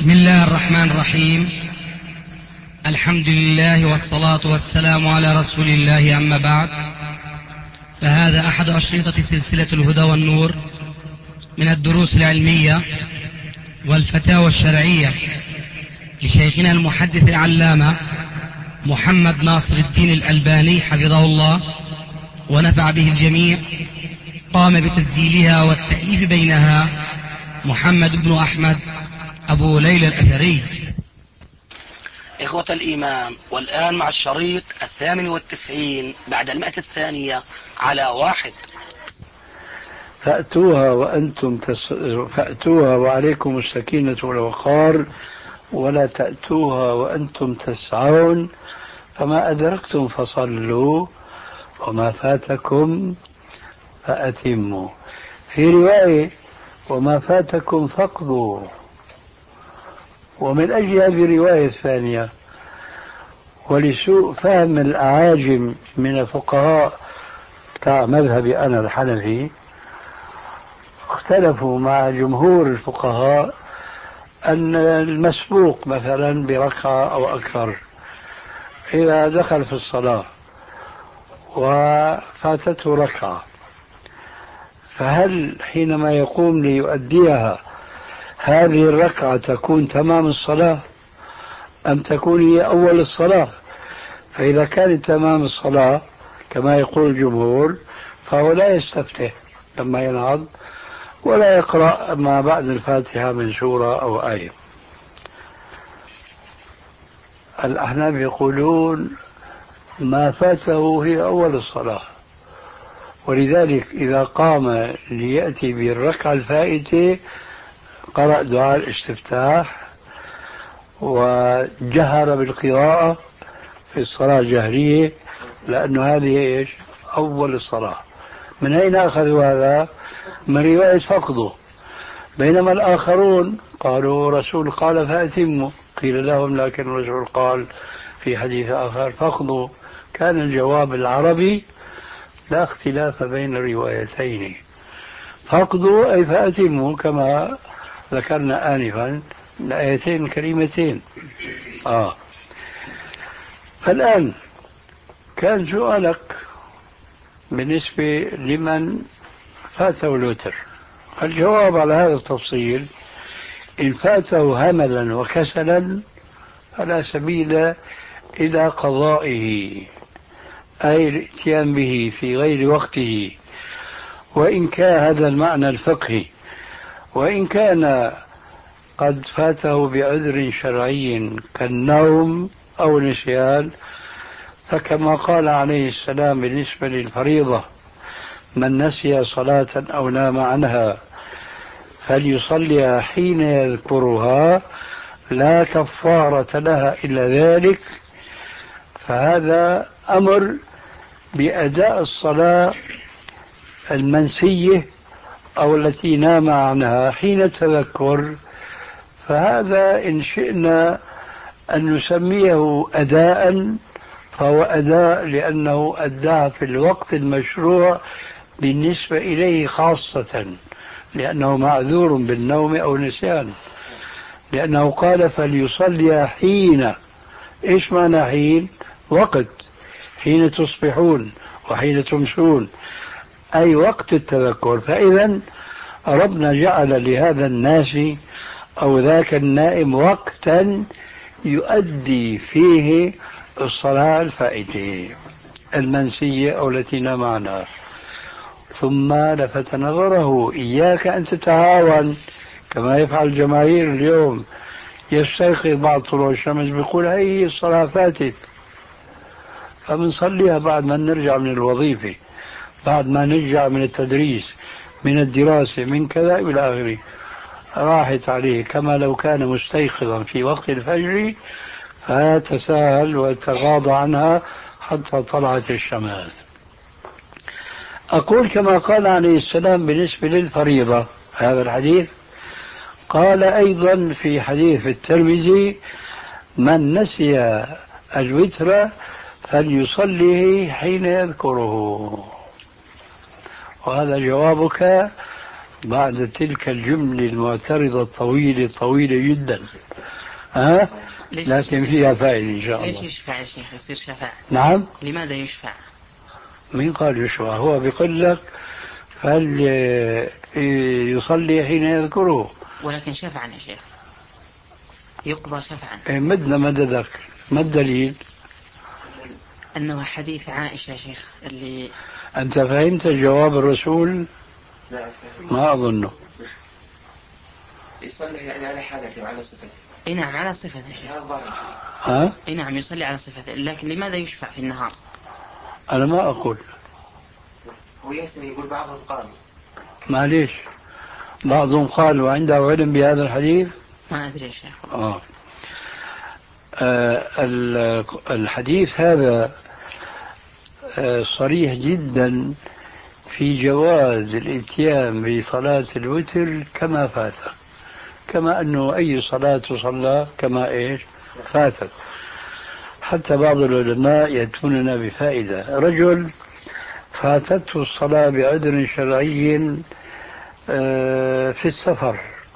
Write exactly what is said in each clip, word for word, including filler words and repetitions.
بسم الله الرحمن الرحيم. الحمد لله والصلاة والسلام على رسول الله، أما بعد، فهذا أحد أشرطة سلسلة الهدى والنور من الدروس العلمية والفتاوى الشرعية لشيخنا المحدث العلامة محمد ناصر الدين الألباني حفظه الله ونفع به الجميع. قام بتسجيلها والتأليف بينها محمد بن أحمد أبو ليلى الأثري. إخوة الإيمان، والآن مع الشريط الثامن والتسعين بعد المئة الثانية على واحد. فأتوها وأنتم تس... فأتوها وعليكم السكينة والوقار، ولا تأتوها وأنتم تسعون، فما أدركتم فصلوا وما فاتكم فأتموا. في رواية وما فاتكم فاقضوا. ومن أجل هذه الرواية الثانية ولسوء فهم الأعاجم من الفقهاء تاع مذهبي أنا الحنفي، اختلفوا مع جمهور الفقهاء أن المسبوق مثلا بركعة أو أكثر إذا دخل في الصلاة وفاتته ركعة، فهل حينما يقوم ليؤديها هذه الركعة تكون تمام الصلاة أم تكون هي أول الصلاة؟ فإذا كانت تمام الصلاة كما يقول الجمهور فهو لا يستفتح لما ينهض ولا يقرأ ما بعد الفاتحة من سورة أو آية. الأحناف يقولون ما فاته هي أول الصلاة، ولذلك إذا قام ليأتي بالركعة الفائتة قرأ دعاء الاستفتاح وجهر بالقراءة في الصلاة الجهرية، لأنه هذه إيش؟ أول الصلاة. من أين أخذوا هذا؟ من رواية فقده. بينما الآخرون قالوا رسول قال فأتموا، قيل لهم لكن الرسول قال في حديث آخر فقده. كان الجواب العربي لا اختلاف بين الروايتين، فقدوا أي فأتموا، كما ذكرنا آنفا الآيتين الكريمتين. آه. فالآن كان سؤالك بالنسبة لمن فاته الوتر. الجواب على هذا التفصيل: إن فاته هملا وكسلا فلا سبيل إلى قضائه، أي الاتيان به في غير وقته، وإن كان هذا المعنى الفقهي. وإن كان قد فاته بعذر شرعي كالنوم أو النسيان، فكما قال عليه السلام بالنسبة للفريضة: من نسي صلاة أو نام عنها فليصليها حين يذكرها لا كفارة لها إلا ذلك. فهذا أمر بأداء الصلاة المنسية أو التي نام عنها حين التذكر، فهذا إن شئنا أن نسميه أداء فهو أداء، لأنه أداء في الوقت المشروع بالنسبة إليه خاصة، لأنه معذور بالنوم أو النسيان، لأنه قال فليصلي حين. إيش معنى حين؟ وقت، حين تصبحون وحين تمسون، أي وقت التذكر. فإذا ربنا جعل لهذا الناس أو ذاك النائم وقتا يؤدي فيه الصلاة الفائتة المنسية أو التي نام عنها. ثم لفت نظره: إياك أن تتهاون كما يفعل الجماهير اليوم. يستيقظ بعد طلوع الشمس بيقول هي الصلاة فاتت، فبنصليها بعد ما نرجع من الوظيفة، بعد ما نرجع من التدريس، من الدراسة، من كذا إلى آخره. راحت عليه كما لو كان مستيقظا في وقت الفجر، فتساهل وتغاضى عنها حتى طلعت الشمس. أقول كما قال عليه السلام بالنسبة للفريضة هذا الحديث، قال أيضا في حديث الترمذي: من نسي الوتر فليصلي حين يذكره. وهذا جوابك بعد تلك الجملة المعترضة الطويلة طويلة جدا ها؟ لكن فيها فائدة إن شاء الله. ليش يشفع يا شيخ يصير شفاعة؟ نعم. لماذا يشفع؟ مين قال يشفع؟ هو بيقول لك فهل يصلي حين يذكره. ولكن شفعا يا شيخ يقضى شفعا. مدنا مددك، ما الدليل؟ أنه حديث عائشة يا شيخ اللي أنت فهمت جواب الرسول؟ ما أظنه. يصلي يعني على حالته وعلى صفته. اي نعم على صفته يا شيخ. ها؟ اي نعم يصلي على صفته، لكن لماذا يشفع في النهار؟ أنا ما أقول. هو يسري يقول بعضهم قال. معليش، بعضهم قال وعنده علم بهذا الحديث. ما أدري يا شيخ. آه. آه الحديث هذا آه صريح جدا في جواز الاتيان بصلاة الوتر كما فاتت، كما أنه أي صلاة تصلى كما إيش فاتت. حتى بعض العلماء يأتوننا بفائدة. رجل فاتته الصلاة بعذر شرعي في السفر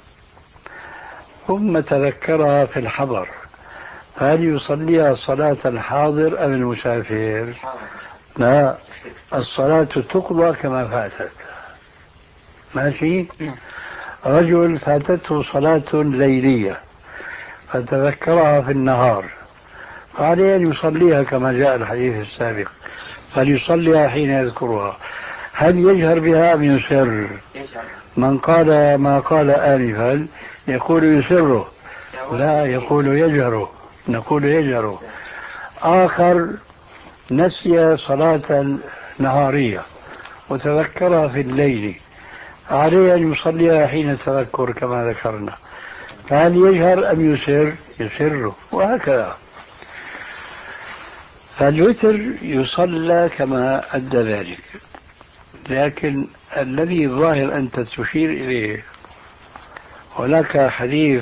ثم تذكرها في الحضر، هل يصليها صلاة الحاضر أم المسافر؟ لا، الصلاة تقضى كما فاتت. ماشي. رجل فاتته صلاة ليلية فتذكرها في النهار، فعليه أن يصليها كما جاء الحديث السابق، فليصليها حين يذكرها. هل يجهر بها أم يسر؟ من قال ما قال آنفا يقول يسره، لا يقول يجهره، نقول يجهره. آخر نسي صلاة نهارية وتذكرها في الليل، عليه أن يصليها حين التذكر كما ذكرنا. فهل يجهر أم يسر؟ يسره، وهكذا. فالوتر يصلى كما أدى ذلك، لكن الذي ظاهر أنت تشير إليه هناك حديث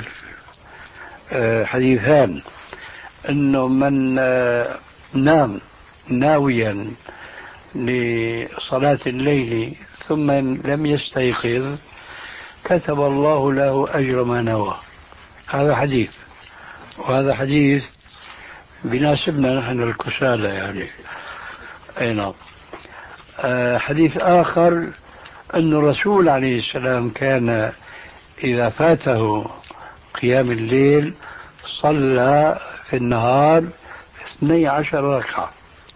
حديثان، أنه من نام ناويا لصلاة الليل ثم لم يستيقظ كتب الله له أجر ما نوى. هذا حديث، وهذا حديث بناسبنا نحن الكسالى يعني. أي نعم. أه حديث آخر أن الرسول عليه السلام كان إذا فاته قيام الليل صلى في النهار اثني عشر ركعة.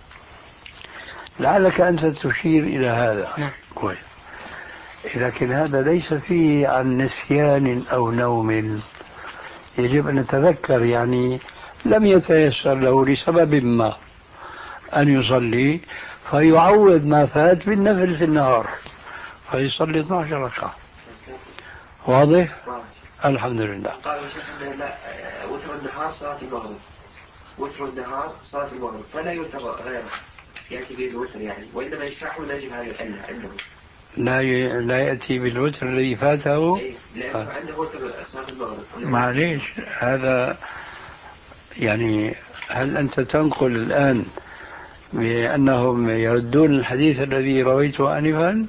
لعلك أنت تشير إلى هذا. نعم. كويس. لكن هذا ليس فيه عن نسيان أو نوم، يجب أن نتذكر، يعني لم يتيسر له لسبب ما أن يصلي فيعوض ما فات بالنفل في النهار فيصلي اثني عشر ركعة. واضح؟ الحمد لله. قال الشيخ لا، وتر النهار صلاة المغرب، وتر النهار صلاة المغرب، فلا يوتر غيره يأتي به الوتر يعني، وإنما يشرحه نجم هذه العلة عنده. لا ي... لا يأتي بالوتر الذي فاته. إيه؟ لأنه عنده وتر صلاة المغرب. معليش، هذا يعني هل أنت تنقل الآن بأنهم يردون الحديث الذي رويته آنفا؟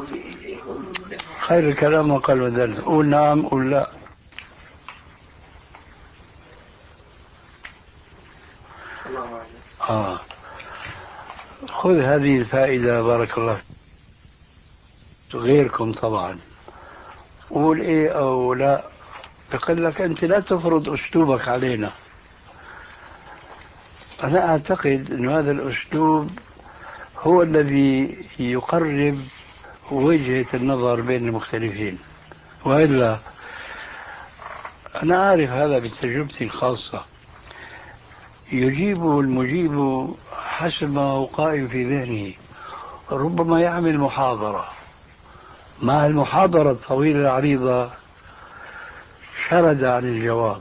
خير الكلام وقال ودل. قول نعم قول لا. آه. خذ هذه الفائدة بارك الله غيركم طبعا. قول إيه أو لا، بقول لك أنت لا تفرض أسلوبك علينا. أنا أعتقد أن هذا الأسلوب هو الذي يقرب وجهة النظر بين المختلفين، وإلا أنا أعرف هذا بتجربتي الخاصة. يجيب المجيب حسب ما هو قائم في ذهنه. ربما يعمل محاضرة، مع المحاضرة الطويلة العريضة شرد عن الجواب.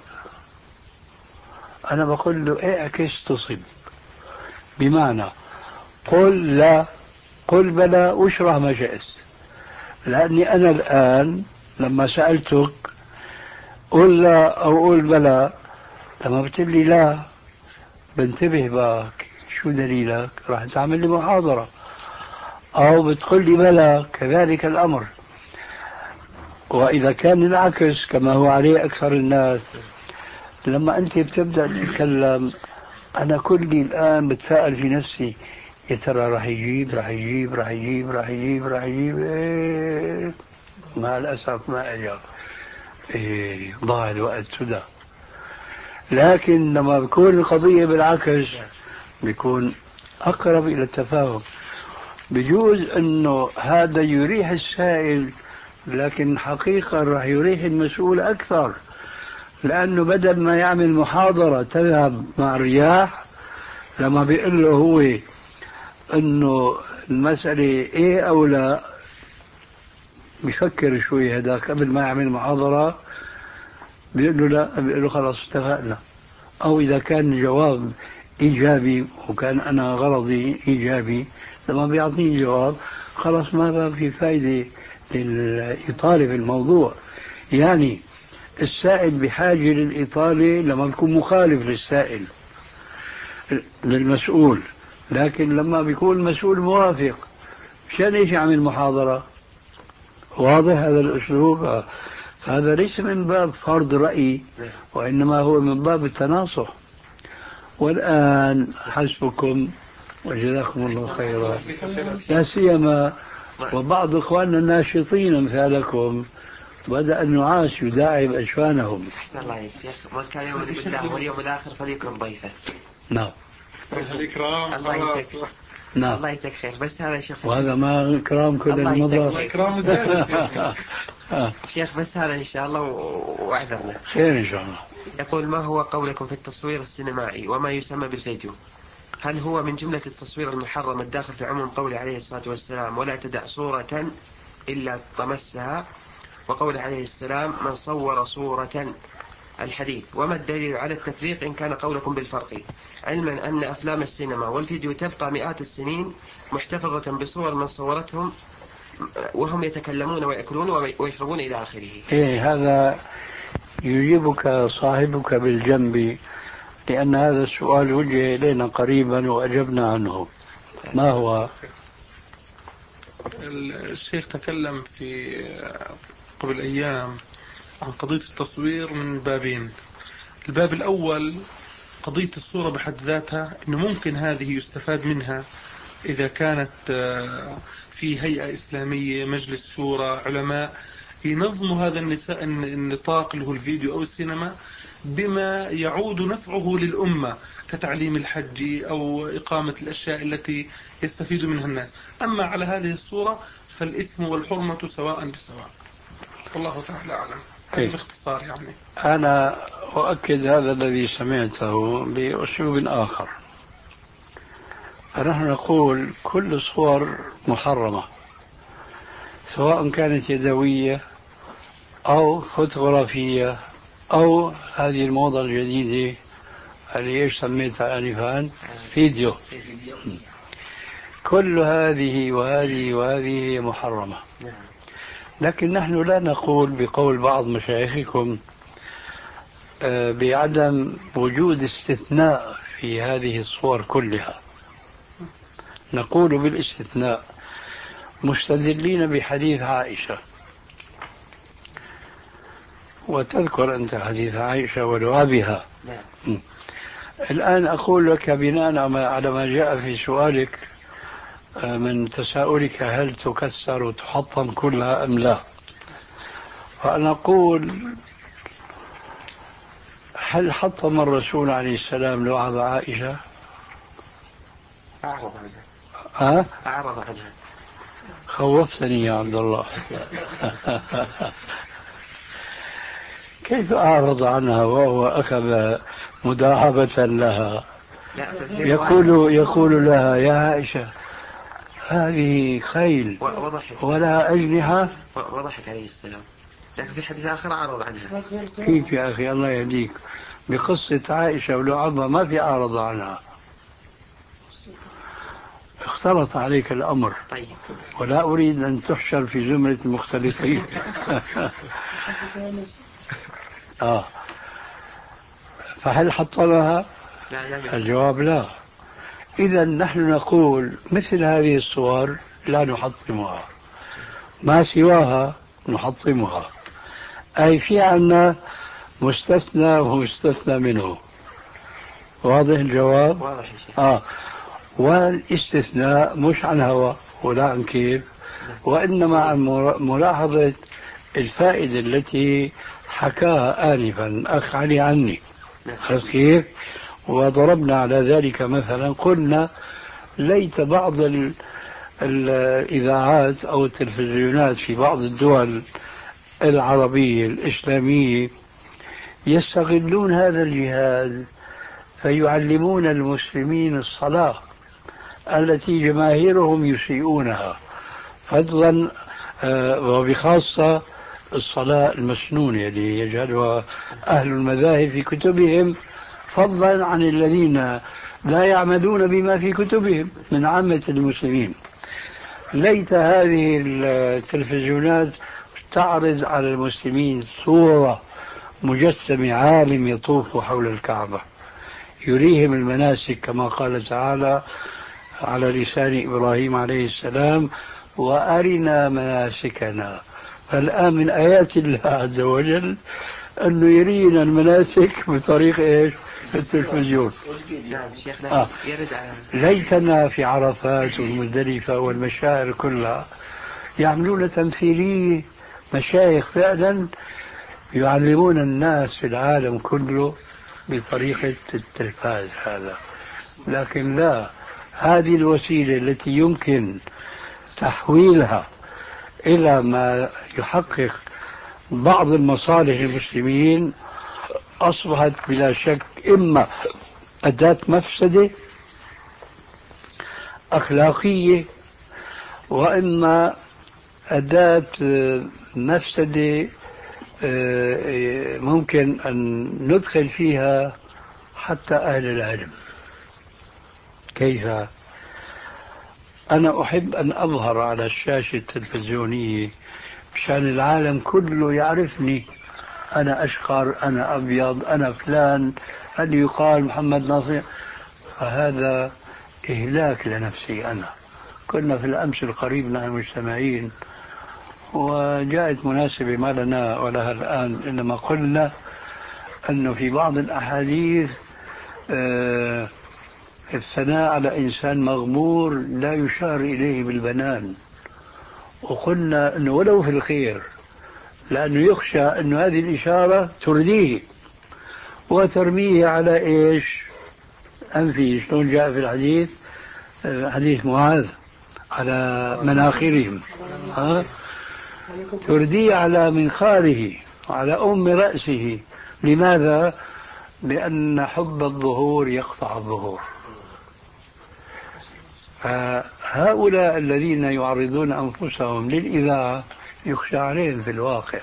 أنا بقول له اعكس تصب، بمعنى قل لا، قل بلى، واشرح ما شئت. لأني أنا الآن لما سألتك قل لا أو قل بلى، لما بتقول لي لا بنتبه بك شو دليلك، راح تعمل لي محاضرة. أو بتقول لي بلى كذلك الأمر. وإذا كان العكس كما هو عليه أكثر الناس، لما أنت بتبدأ تتكلم أنا كلي الآن بتساءل في نفسي يا ترى راح يجيب راح يجيب راح يجيب راح يجيب راح يجيب إيه مع الأسف ما أجاب. إيه ضاع الوقت سدى. لكن لما بيكون القضية بالعكس بيكون أقرب إلى التفاهم. بجوز أنه هذا يريح السائل لكن حقيقة راح يريح المسؤول أكثر، لأنه بدل ما يعمل محاضرة تذهب مع الرياح لما بيقول له هو أنه المسألة إيه أو لا بيفكر شوي هذاك قبل ما يعمل محاضرة بيقول له لا، بيقول له خلاص اتفقنا. أو إذا كان الجواب إيجابي وكان أنا غرضي إيجابي لما بيعطيني جواب خلاص ما في فايدة للإطالة في الموضوع. يعني السائل بحاجة للإطالة لما بيكون مخالف للسائل للمسؤول، لكن لما بيكون المسؤول موافق مشان ايش يعمل محاضرة؟ واضح هذا الأسلوب؟ هذا ليس من باب فرض رأي وإنما هو من باب التناصح. والآن حسبكم وجزاكم الله خيرا، لا سيما وبعض إخواننا الناشطين أمثالكم بدأ النعاس يداعب أجفانهم. أحسن الله يا شيخ، من كان يؤمن بالله واليوم الآخر فليكرم ضيفه. نعم الإكرام. الله يجزاك. نعم الله يجزاك خير. بس هذا يا شيخ وهذا ما إكرام كل المضى. إكرام شيخ بس هذا إن شاء الله وأعذرنا خير إن شاء الله. يقول ما هو قولكم في التصوير السينمائي وما يسمى بالفيديو؟ هل هو من جملة التصوير المحرم الداخل في عموم قوله عليه الصلاة والسلام ولا تدع صورة إلا طمسها، وقوله عليه السلام من صور صورة الحديث؟ وما الدليل على التفريق إن كان قولكم بالفرق، علما أن أفلام السينما والفيديو تبقى مئات السنين محتفظة بصور من صورتهم وهم يتكلمون ويأكلون ويشربون إلى آخره؟ إيه هذا يجيبك صاحبك بالجنب، لأن هذا السؤال وجه إلينا قريبا وأجبنا عنه. ما هو؟ الشيخ تكلم في قبل أيام عن قضية التصوير من بابين. الباب الأول قضية الصورة بحد ذاتها، إنه ممكن هذه يستفاد منها إذا كانت في هيئة إسلامية، مجلس شورى، علماء ينظموا هذا النطاق اللي هو الفيديو أو السينما بما يعود نفعه للأمة كتعليم الحج أو إقامة الأشياء التي يستفيد منها الناس. أما على هذه الصورة فالإثم والحرمة سواء بسواء. والله تعالى أعلم. هذا باختصار يعني. أنا أؤكد هذا الذي سمعته بأسلوب آخر. فنحن نقول كل الصور محرمة سواء كانت يدوية أو فوتوغرافية أو هذه الموضة الجديدة اللي إيش سميتها آنفا فيديو. كل هذه وهذه وهذه محرمة. لكن نحن لا نقول بقول بعض مشايخكم بعدم وجود استثناء في هذه الصور كلها، نقول بالاستثناء مستدلين بحديث عائشة. وتذكر أنت حديث عائشة ولعابها. الآن أقول لك بناء على ما جاء في سؤالك من تساؤلك هل تكسر وتحطم كلها أم لا، فأنا أقول هل حطم الرسول عليه السلام لعاب عائشة؟ أعرض عنها. ها؟ أعرض عنها. خوفتني يا عبد الله. كيف أعرض عنها وهو أخذ مداعبة لها؟ يقول يقول لها يا عائشة هذه خيل ولا أجنحة، وضحك عليه السلام. لكن في حديث آخر أعرض عنها. كيف يا أخي الله يهديك؟ بقصة عائشة ولعبها ما في أعرض عنها. اختلط عليك الأمر. طيب. ولا أريد أن تحشر في زمرة المختلفين. آه. فهل حطمها؟ لا لا. الجواب لا. إذا نحن نقول مثل هذه الصور لا نحطمها، ما سواها نحطمها. أي في عنا مستثنى ومستثنى منه. واضح الجواب؟ واضح يا شيخ. آه. والاستثناء مش عن هوى ولا عن كيف، وإنما عن ملاحظة الفائدة التي حكاها آنفا أخ علي عني. عرفت كيف؟ وضربنا على ذلك مثلا، قلنا ليت بعض ال الإذاعات أو التلفزيونات في بعض الدول العربية الإسلامية يستغلون هذا الجهاز فيعلمون المسلمين الصلاة التي جماهيرهم يسيئونها، فضلا وبخاصة الصلاة المسنونة اللي يجهلها أهل المذاهب في كتبهم، فضلا عن الذين لا يعملون بما في كتبهم من عامة المسلمين. ليت هذه التلفزيونات تعرض على المسلمين صورة مجسم عالم يطوف حول الكعبة يريهم المناسك كما قال تعالى على لسان إبراهيم عليه السلام: وأرنا مناسكنا. فالآن من آيات الله عز وجل أنه يرينا المناسك بطريق إيش؟ التلفزيون. نعم شيخنا. آه. يرد على ليتنا في عرفات والمزدلفة والمشاعر كلها يعملون تمثيلية، مشايخ فعلا يعلمون الناس في العالم كله بطريقة التلفاز هذا. لكن لا، هذه الوسيلة التي يمكن تحويلها إلى ما يحقق بعض المصالح المسلمين أصبحت بلا شك إما أداة مفسدة أخلاقية، وإما أداة مفسدة ممكن أن ندخل فيها حتى أهل العلم. كيف؟ أنا أحب أن أظهر على الشاشة التلفزيونية مشان العالم كله يعرفني، أنا أشقر، أنا أبيض، أنا فلان، هل يقال محمد ناصر؟ فهذا إهلاك لنفسي أنا. كنا في الأمس القريب نحن مجتمعين وجاءت مناسبة ما لنا ولها الآن، إنما قلنا أنه في بعض الأحاديث آه الثناء على إنسان مغمور لا يشار إليه بالبنان، وقلنا أنه ولو في الخير، لأنه يخشى أن هذه الإشارة ترديه وترميه على إيش؟ أنفي، شلون جاء في الحديث، حديث معاذ، على مناخرهم، ها؟ ترديه على منخاره على أم رأسه. لماذا؟ لأن حب الظهور يقطع الظهور. فهؤلاء الذين يعرضون أنفسهم للإذاعة يخشى عليهم في الواقع.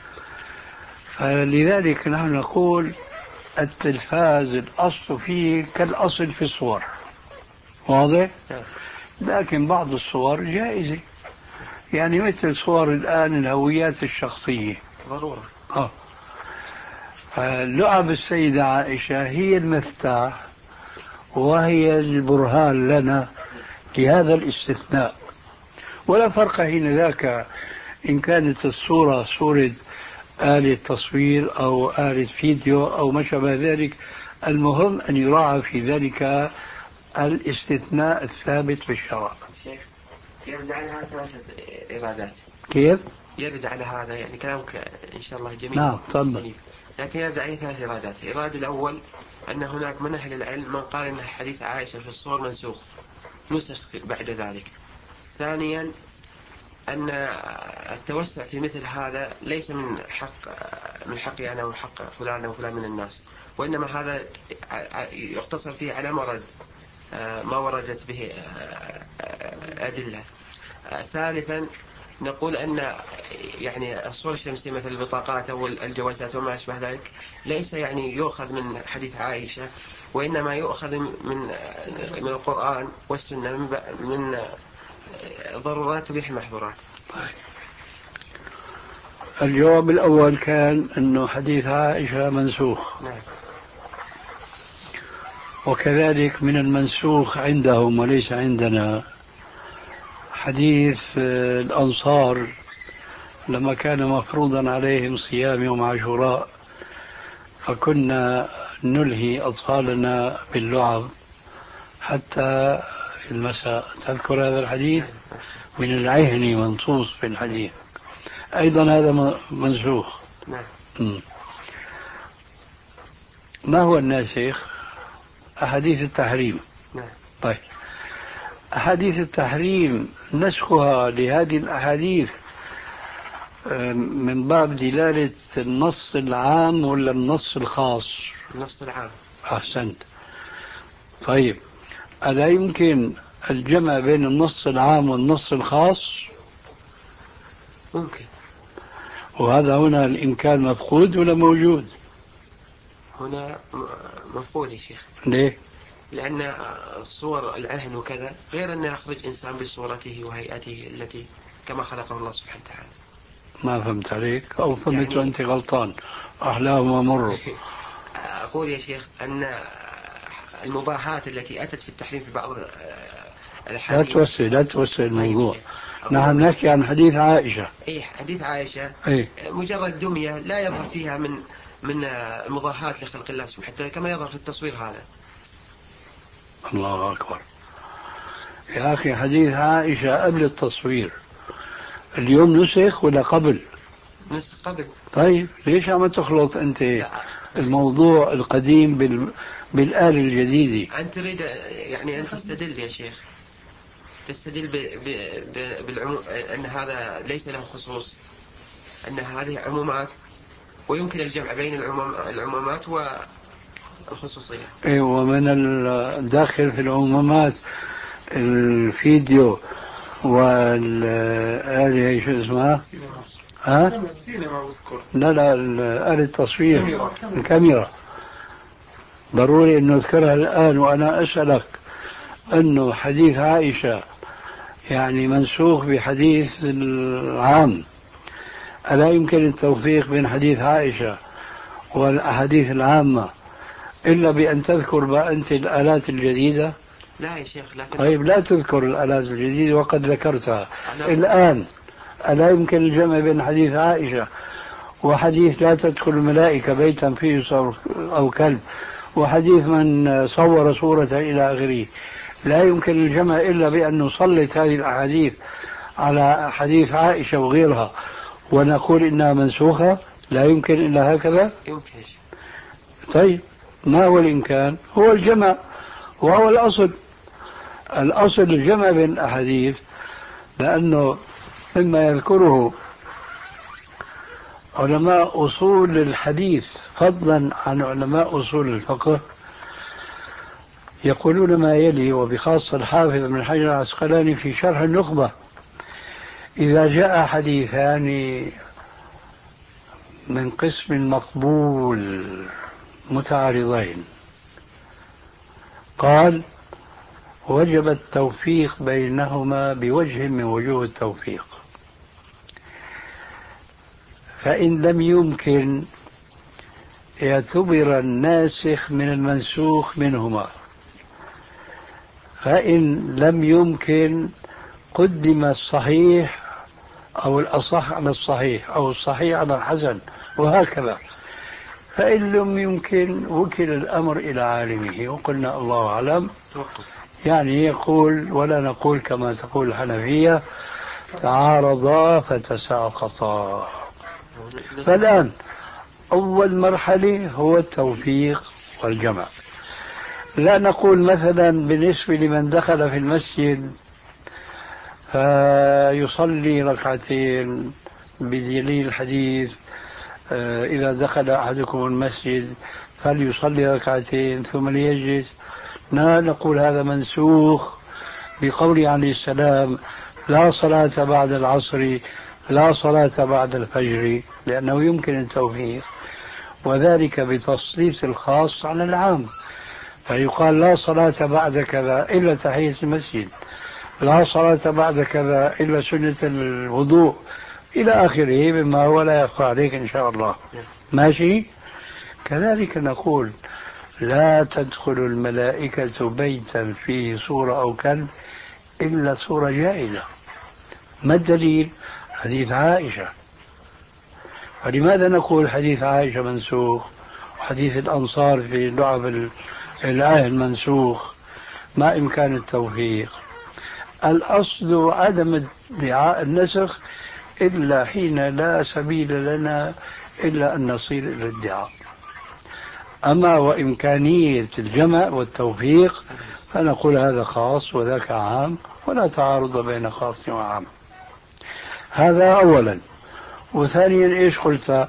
فلذلك نحن نقول التلفاز الأصل فيه كالأصل في الصور، واضح؟ لكن بعض الصور جائزة، يعني مثل صور الآن الهويات الشخصية ضرورة. آه. فلعب السيدة عائشة هي المفتاح وهي البرهان لنا لهذا الاستثناء. ولا فرق حين ذاك إن كانت الصورة صورة آلة تصوير أو آلة فيديو أو ما شابه ذلك، المهم أن يراعى في ذلك الاستثناء الثابت في الشرع. شيخ يرد على هذا ثلاثة إرادات. كيف؟ يرد على هذا يعني كلامك إن شاء الله جميل. نعم تفضل. لكن يرد عليه ثلاث إرادات. الإرادة الأول أن هناك من أهل العلم من قال أن حديث عائشة في الصور منسوخ نسخ بعد ذلك. ثانيا أن التوسع في مثل هذا ليس من حق من حقي أنا وحق فلان وفلان من الناس، وإنما هذا يقتصر فيه على مرض ما وردت به أدلة. ثالثا نقول أن يعني الصور الشمسية مثل البطاقات أو الجوازات وما أشبه ذلك ليس يعني يؤخذ من حديث عائشة، وإنما يؤخذ من من القرآن والسنة من, من ضرورات تبيح المحظورات. الجواب الأول كان أنه حديث عائشة منسوخ. نعم. وكذلك من المنسوخ عندهم وليس عندنا حديث الأنصار لما كان مفروضا عليهم صيام يوم عاشوراء فكنا نلهي أطفالنا باللعب حتى المساء. تذكر هذا الحديث؟ من العهن منصوص في الحديث. أيضا هذا منسوخ. نعم. ما هو الناسخ؟ أحاديث التحريم. نعم. طيب، أحاديث التحريم نسخها لهذه الأحاديث من باب دلالة النص العام ولا النص الخاص؟ النص العام. أحسنت. طيب، ألا يمكن الجمع بين النص العام والنص الخاص؟ ممكن. وهذا هنا الإمكان مفقود ولا موجود؟ هنا مفقود يا شيخ. ليه؟ لأن صور العهن وكذا غير أن يخرج إنسان بصورته وهيئته التي كما خلقه الله سبحانه وتعالى. ما فهمت عليك أو فهمت يعني وأنت غلطان. أحلاهما مر. أقول يا شيخ أن المباحات التي أتت في التحريم في بعض الأحاديث. لا توسع لا توسع الموضوع. طيب، نحن نحكي عن حديث عائشة. أي حديث عائشة. أي. مجرد دمية لا يظهر فيها من من المضاهات لخلق الله سبحانه وتعالى كما يظهر في التصوير هذا. الله أكبر يا أخي. حديث عائشة قبل التصوير، اليوم نسخ ولا قبل؟ نسخ قبل. طيب ليش عم تخلط أنت لا. الموضوع القديم بال... بالآلة الجديدة؟ أنت تريد يعني أن تستدل يا شيخ، تستدل ب... ب... ب... بالعموم أن هذا ليس له خصوص، أن هذه عمومات ويمكن الجمع بين العموم... العمومات والخصوصية. إيه، ومن الداخل في العمومات الفيديو والآلة شو اسمها؟ ها؟ لا لا آلة التصوير، الكاميرا. ضروري أن نذكرها الآن وأنا أسألك أنه حديث عائشة يعني منسوخ بحديث العام. ألا يمكن التوفيق بين حديث عائشة والأحاديث العامة إلا بأن تذكر بقى أنت الآلات الجديدة؟ لا يا شيخ. لكن طيب لا تذكر الآلات الجديدة وقد ذكرتها الآن. ألا يمكن الجمع بين حديث عائشة وحديث لا تدخل الملائكة بيتا فيه صور أو كلب، وحديث من صور صورة إلى آخره؟ لا يمكن الجمع إلا بأن نسلط هذه الأحاديث على حديث عائشة وغيرها ونقول إنها منسوخة. لا يمكن إلا هكذا. يمكن. طيب ما هو الإمكان؟ هو الجمع، وهو الأصل. الأصل الجمع بين الأحاديث، لأنه مما يذكره علماء أصول الحديث فضلا عن علماء أصول الفقه يقولون ما يلي، وبخاصة الحافظ ابن حجر العسقلاني في شرح النخبة: إذا جاء حديثان من قسم مقبول متعارضين قال وجب التوفيق بينهما بوجه من وجوه التوفيق، فإن لم يمكن اعتبر الناسخ من المنسوخ منهما، فإن لم يمكن قدم الصحيح أو الأصح على الصحيح أو الصحيح على الحسن، وهكذا. فإن لم يمكن وكل الأمر إلى عالمه وقلنا الله أعلم. يعني يقول ولا نقول كما تقول الحنفية تعارضا فتساقطا. فالآن أول مرحلة هو التوفيق والجمع. لا نقول مثلا بالنسبة لمن دخل في المسجد فيصلي ركعتين بدليل الحديث إذا دخل أحدكم المسجد فليصلي ركعتين ثم ليجلس. لا نقول هذا منسوخ بقول عليه السلام لا صلاة بعد العصر لا صلاة بعد الفجر، لأنه يمكن التوفيق، وذلك بتسليط الخاص على العام. فيقال لا صلاة بعد كذا إلا تحية المسجد، لا صلاة بعد كذا إلا سنة الوضوء، إلى آخره مما هو لا يخفى عليك إن شاء الله. ماشي. كذلك نقول لا تدخل الملائكة بيتا فيه صورة أو كلب إلا صورة جائزة. ما الدليل؟ حديث عائشة. فلماذا نقول حديث عائشة منسوخ حديث الأنصار في لعب الآية المنسوخ ما إمكان التوفيق. الأصل عدم ادعاء النسخ إلا حين لا سبيل لنا إلا أن نصير إلى الادعاء. أما وإمكانية الجمع والتوفيق فنقول هذا خاص وذاك عام، ولا تعارض بين خاص وعام. هذا أولا. وثانيا إيش قلت؟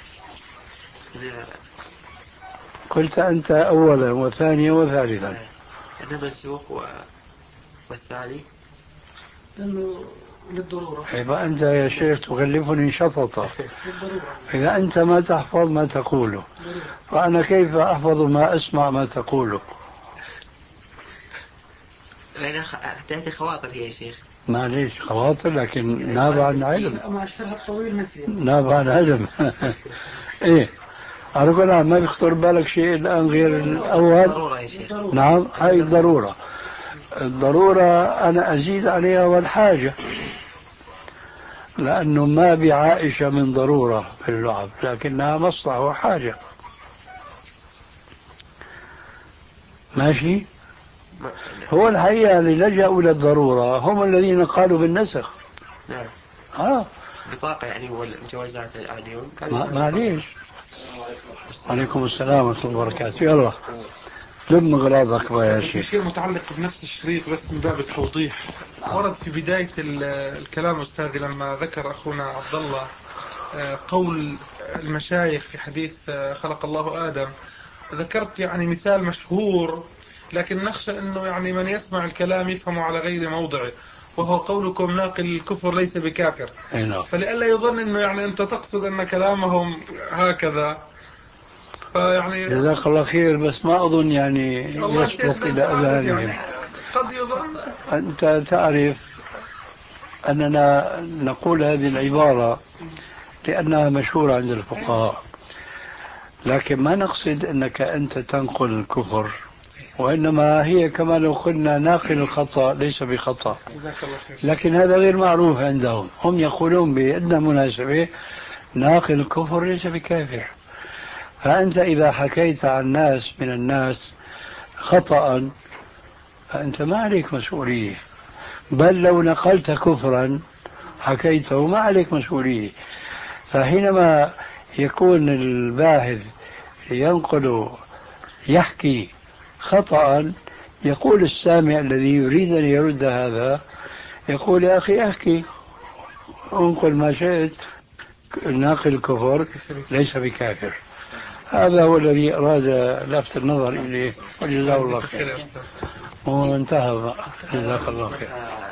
قلت أنت أولا وثانيا وثالثا. هذا منسوخ و... والثاني لأنه للضرورة. يبقى أنت يا شيخ تغلفني شططة. إذا أنت ما تحفظ ما تقوله فأنا كيف أحفظ ما أسمع ما تقوله؟ أنا تأتي خواطر هي يا شيخ. معليش خواطر، لكن نابع عن علم. مع الشرح الطويل نسي. نابع عن علم. إيه على كل حال ما بيخطر بالك شيء الآن غير الأول. ضرورة يا شيخ. نعم هاي الضرورة. الضرورة أنا أزيد عليها والحاجة، لأنه ما بعائشة من ضرورة في اللعب، لكنها مصلحة وحاجة. ماشي. هو الحقيقة اللي لجأوا إلى الضرورة هم الذين قالوا بالنسخ. نعم. آه. بطاقة يعني والجوازات الآن معليش. عليكم السلام ورحمة الله وبركاته. يلا لم اغراضك يا شيخ. في شيء متعلق بنفس الشريط بس من باب التوضيح. ورد في بداية الكلام أستاذي لما ذكر أخونا عبد الله قول المشايخ في حديث خلق الله آدم، ذكرت يعني مثال مشهور لكن نخشى أنه يعني من يسمع الكلام يفهمه على غير موضعه، وهو قولكم ناقل الكفر ليس بكافر. فلئلا يظن أنه يعني أنت تقصد أن كلامهم هكذا، فيعني جزاك الله خير، بس ما أظن يعني يسبق إلى أذانهم. يعني قد يظن. أنت تعرف أننا نقول هذه العبارة لأنها مشهورة عند الفقهاء، لكن ما نقصد أنك أنت تنقل الكفر، وإنما هي كما لو قلنا ناقل الخطأ ليس بخطأ، لكن هذا غير معروف عندهم. هم يقولون بأدنى مناسبة ناقل الكفر ليس بكافر. فأنت إذا حكيت عن ناس من الناس خطأ فأنت ما عليك مسؤولية، بل لو نقلت كفرا حكيته ما عليك مسؤولية. فحينما يكون الباحث ينقل يحكي خطأ، يقول السامع الذي يريد أن يرد هذا يقول يا أخي أحكي انقل ما شئت، ناقل الكفر ليس بكافر. هذا هو الذي أراد لفت النظر إليه، وجزاه الله خير. وانتهى. جزاك الله خير.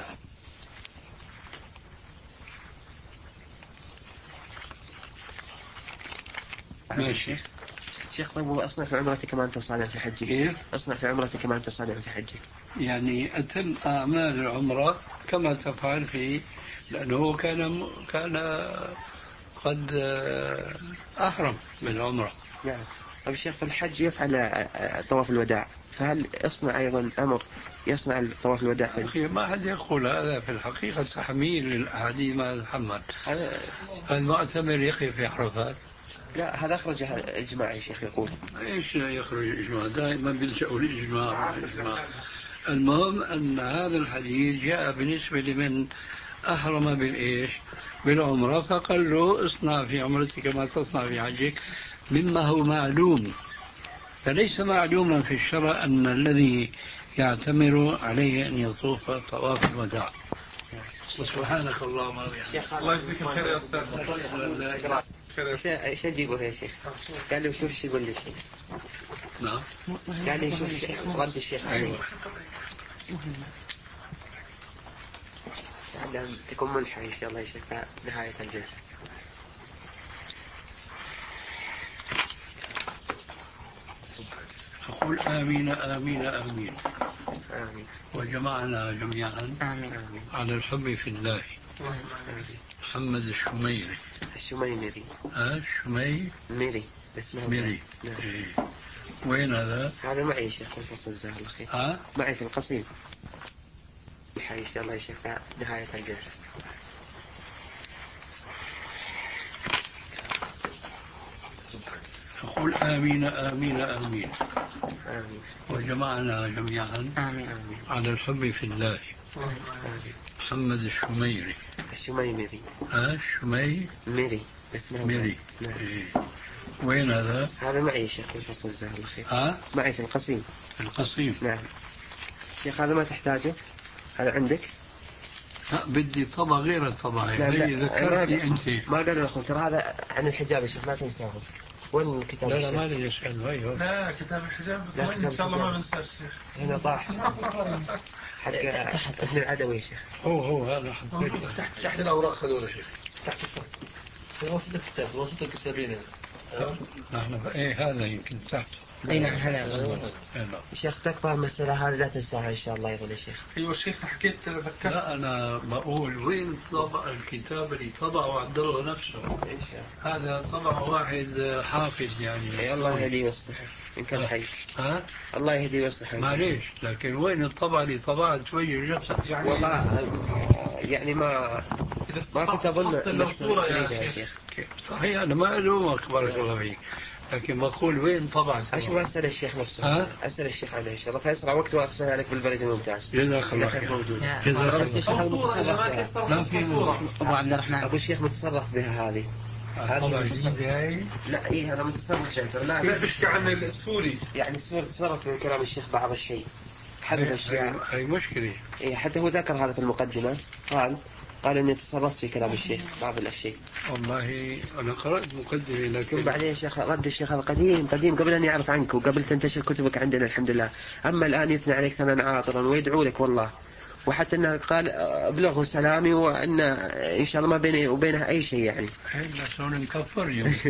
ماشي شيخ. طيب أصنع في عمرتي كما أنت صانع في حجك. كيف؟ أصنع في عمرتي كما أنت صانع في حجك. يعني أتم أعمال العمرة كما تفعل فيه، لأنه كان كان قد أحرم بالعمرة. نعم. طيب الشيخ في الحج يفعل طواف الوداع، فهل يصنع أيضا أمر يصنع طواف الوداع في أخي ما حد يقول هذا، في الحقيقة تحميل للأحاديث ما يتحمل. المعتمر يقف في عرفات. لا هذا أخرج إجماع يا شيخ يقول. إيش يخرج الإجماع؟ دائما بيلجأوا الإجماع. المهم أن هذا الحديث جاء بالنسبة لمن أحرم بالإيش؟ بالعمرة، فقال له اصنع في عمرتك كما تصنع في حجك، مما هو معلوم. فليس معلوما في الشرع أن الذي يعتمر عليه أن يطوف طواف الوداع. وسبحانك اللهم وبحمدك. الله يجزيك الخير يا أستاذ. ايش اجيبه يا شيخ؟ قال لي شوف ايش يقول لي الشيخ. نعم. قال لي شوف رد الشيخ عليه. لازم تكون ملحة ان شاء الله يا شيخ نهاية الجلسة. أقول آمين آمين آمين. آمين. وجمعنا جميعا آمين آمين على الحب في الله. محمد الشميري. الشميمري. آه الشميمري. ميري. اسمه ميري. نعم. إيه. وين هذا؟ هذا معي يا شيخ في الفصل جزاه الله خير. ها؟ معي في القصيم. إن شاء الله يا شيخ نهاية الجلسة. أقول قل آمين آمين آمين. آمين. وجمعنا جميعا آمين. على الحب في الله. آمين. محمد الشميري. الشميمري. ها الشمي ميري اسمه ميري. نعم. إيه. وين هذا؟ هذا معي شيخ في الفصل جزاه الله خير. ها معي في القسيم. القصيم. نعم شيخ هذا ما تحتاجه. هذا عندك. لا بدي طبع غير الطبع. نعم هي ذكرتني ما أنت. ما قالوا لكم ترى هذا عن الحجاب يا شيخ ما تنساه. وين الكتاب؟ لا لا ما لي يسأل وين. لا كتاب الحجاب لا، إن شاء الله ما بنساه الشيخ. هنا طاح حق ابن العدوي يا شيخ. هو هو هذا حطيته. تحت تحت الأوراق خذونا شيخ. تحت الصف. في وسط الكتاب وسط الكتابين. نحن ايه هذا يمكن تحت. اي نعم هذا. شيخ تكفى المسألة هذه لا تنساها إن شاء الله يقول الشيخ. ايوه الشيخ حكيت ذكرت. لا أنا بقول وين طبع الكتاب اللي طبعه عبد الله نفسه. هذا طبع واحد حافظ يعني. الله يهديه ويصلحه إن كان حي. ها؟ الله يهديه ويصلحه. معليش لكن وين الطبع اللي طبعت توجه نفسك يعني والله يعني ما ما كنت أظن لو صورة يا يا شيخ. صحيح أنا ما ألومك بارك الله فيك لكن بقول وين طبعت. أشوف أسأل الشيخ نفسه. ها؟ أسأل الشيخ عنه إن شاء الله فيسرع وقت وأرسل عليك بالبريد الممتاز. جزاك الله خير. جزاك الله خير. لا في أبو عبد الرحمن. أبو الشيخ متصرف بها هذه. طبعا جديدة هاي. لا إيه أنا متصرف جدا. لا لا بشكي عن السوري. يعني السوري تصرف في كلام الشيخ بعض الشيء. حذف الشيء. هاي مشكلة. إيه حتى هو ذكر هذا في المقدمة. قال قال إني تصرفت في كلام الشيخ بعض الأشياء. والله أنا قرأت مقدمة لكن بعدين شيخ رد الشيخ هذا قديم قديم قبل أن يعرف عنك وقبل تنتشر كتبك عندنا الحمد لله. أما الآن يثنى عليك ثناء عاطرا ويدعو لك والله. وحتى أنه قال أبلغه سلامي وأن إن شاء الله ما بيني وبينه أي شيء يعني. شلون نكفر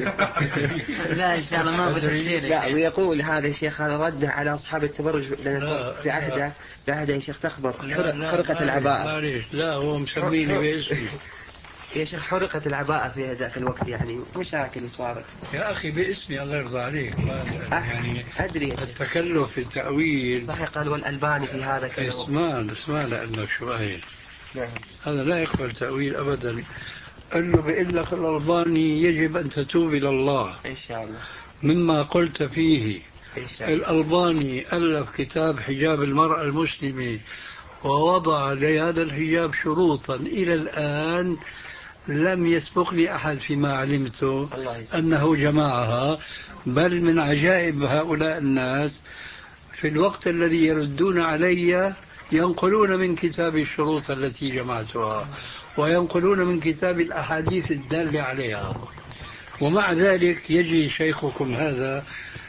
لا إن شاء الله ما بدري. لا ويقول هذا الشيخ هذا رده على أصحاب التبرج لأن في عهده في عهده يا شيخ تخبر خرقة العباءة. لا هو مسميني باسمي. يا شيخ حرقت العباءة في ذاك الوقت يعني مشاكل صارت. يا أخي باسمي الله يرضى عليك يعني أدري التكلف في التأويل. صحيح قال والألباني في هذا كله. اسمع اسمع لأنه شوية. نعم. هذا لا يقبل تأويل أبدا. قال له بيقول لك الألباني يجب أن تتوب إلى الله. إن شاء الله. مما قلت فيه. إن شاء الله. الألباني ألف كتاب حجاب المرأة المسلمة ووضع لهذا الحجاب شروطا إلى الآن لم يسبقني أحد فيما علمته أنه جمعها. بل من عجائب هؤلاء الناس في الوقت الذي يردون علي ينقلون من كتاب الشروط التي جمعتها وينقلون من كتاب الأحاديث الدالة عليها. ومع ذلك يجي شيخكم هذا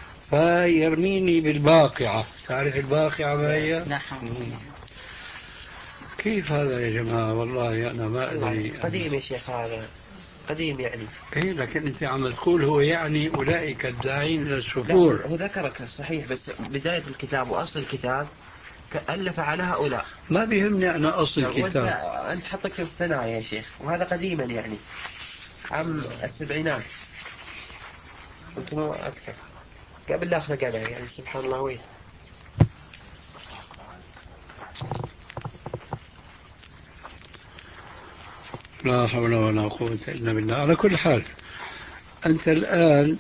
فيرميني بالباقعة. تعرف الباقعة ما هي؟ نعم. كيف هذا يا جماعة؟ والله أنا ما أدري. قديم يا شيخ هذا قديم يعني. إيه لكن أنت عم تقول هو يعني أولئك الداعين إلى السفور. هو ذكرك صحيح بس بداية الكتاب وأصل الكتاب ألف على هؤلاء. ما بيهمني أنا أصل الكتاب. أنت حطك في الثنايا يا شيخ وهذا قديما يعني عام السبعينات يمكن أكثر قبل لا أخلق أنا يعني سبحان الله وين. لا حول ولا قوة إلا بالله. على كل حال أنت الآن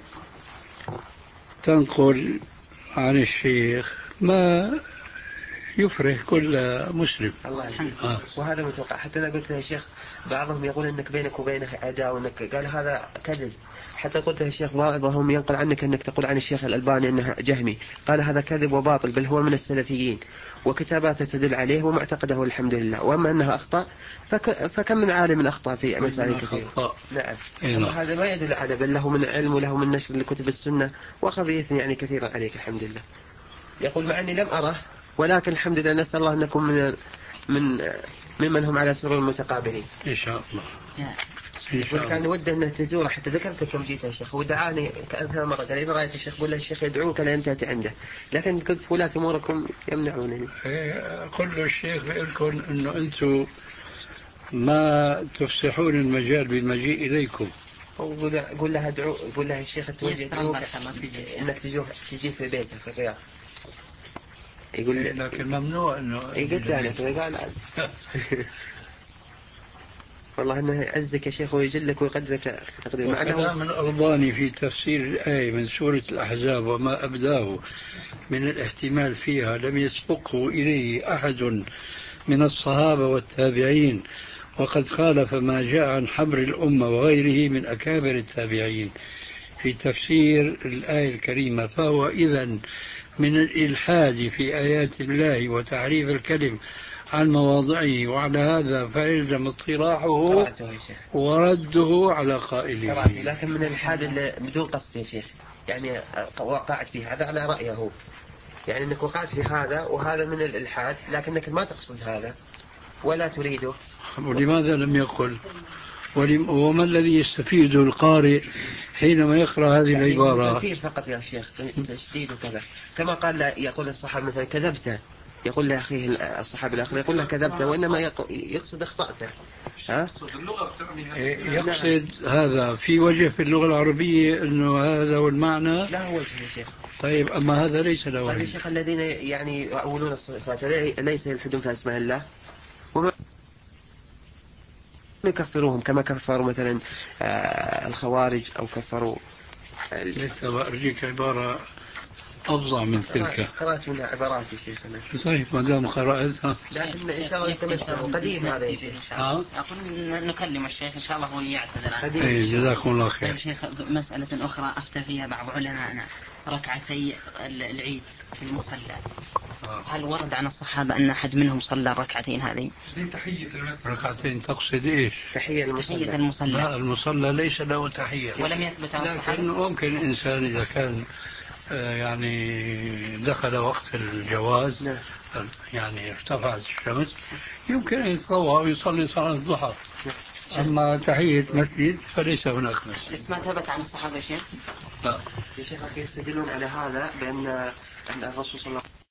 تنقل عن الشيخ ما يفرح كل مسلم. الله يحفظك. آه. وهذا متوقع حتى أنا قلت له يا شيخ بعضهم يقول أنك بينك وبينه عداوة وأنك قال هذا كذب. حتى قلت له يا شيخ بعضهم ينقل عنك أنك تقول عن الشيخ الألباني أنه جهمي. قال هذا كذب وباطل بل هو من السلفيين وكتاباته تدل عليه ومعتقده الحمد لله. وأما أنها أخطأ فك... فكم من عالم أخطأ في مسائل كثيرة. نعم. أما هذا ما يدل على بل له من علم وله من نشر لكتب السنة وأخذ يثني يعني كثيرا عليك الحمد لله. يقول مع أني لم أره ولكن الحمد لله نسأل الله أن نكون من من ممن هم على سرور المتقابلين إن شاء الله. وكان وده أنه تزوره حتى ذكرتك يوم جيت يا شيخ ودعاني كأنها مرة قال إذا رأيت الشيخ قول له الشيخ يدعوك لأن تأتي عنده لكن قلت ولاة أموركم يمنعونني. قل له الشيخ بيقولكم أنه أنتم ما تفسحون المجال بالمجيء إليكم. قول له ادعو قول له الشيخ توجه يدعوك إنك تجوه تجي في بيته في الرياض. يقول إيه لكن ممنوع انه يقول ثاني قال والله أنه يعزك يا شيخ ويجلك ويقدرك تقدير. مع أنه وكلام الألباني في تفسير الآية من سورة الأحزاب وما أبداه من الاحتمال فيها لم يسبقه إليه أحد من الصحابة والتابعين، وقد خالف ما جاء عن حبر الأمة وغيره من أكابر التابعين في تفسير الآية الكريمة، فهو إذن من الإلحاد في آيات الله وتعريف الكلم عن مواضعه، وعلى هذا فيلزم اطراحه ورده على قائله. لكن من الإلحاد اللي بدون قصد يا شيخ، يعني وقعت في هذا على رأيه هو، يعني أنك وقعت في هذا وهذا من الإلحاد، لكنك ما تقصد هذا ولا تريده. ولماذا لم يقل؟ وما الذي يستفيده القارئ حينما يقرأ هذه يعني العبارة؟ تنفير فقط يا شيخ، تشديد وكذا، كما قال يقول الصحابة مثلا كذبت، يقول لأخيه الصحابي الآخر يقول له كذبت، وإنما يقصد أخطأته. ها؟ يقصد هذا في وجه في اللغة العربية أنه هذا هو المعنى؟ لا هو وجه يا شيخ. طيب أما هذا ليس له وجه. يا شيخ الذين يعني يؤولون الصفات ليس يلحدون في أسماء الله وما يكفروهم كما كفروا مثلا الخوارج أو كفروا. لسه بأرجيك عبارة أفظع من تلك. قرأت منها عبارات يا شيخنا. صحيح ما دام قرأتها. لكن إن شاء الله يتمسك قديم هذا يا شيخ. أقول نكلم الشيخ إن شاء الله هو يعتذر عنه. إيه جزاكم الله خير. طيب شيخ، مسألة أخرى أفتى فيها بعض علمائنا، ركعتي العيد في المصلى، هل ورد عن الصحابة أن أحد منهم صلى الركعتين هذه؟ ركعتين تقصد إيش؟ تحية المصلى. تحية المصلى. لا المصلى ليس له تحية. ولم يثبت عن الصحابة. لكن ممكن الإنسان إذا كان يعني دخل وقت الجواز يعني ارتفعت الشمس يمكن أن يتطوع ويصلي صلاة الضحى. أما تحية مسجد فليس هناك مسجد. اسمها ثبت عن الصحابة يا شيخ؟ لا يا شيخ يستدلون على هذا بأن الرسول صلى الله عليه وسلم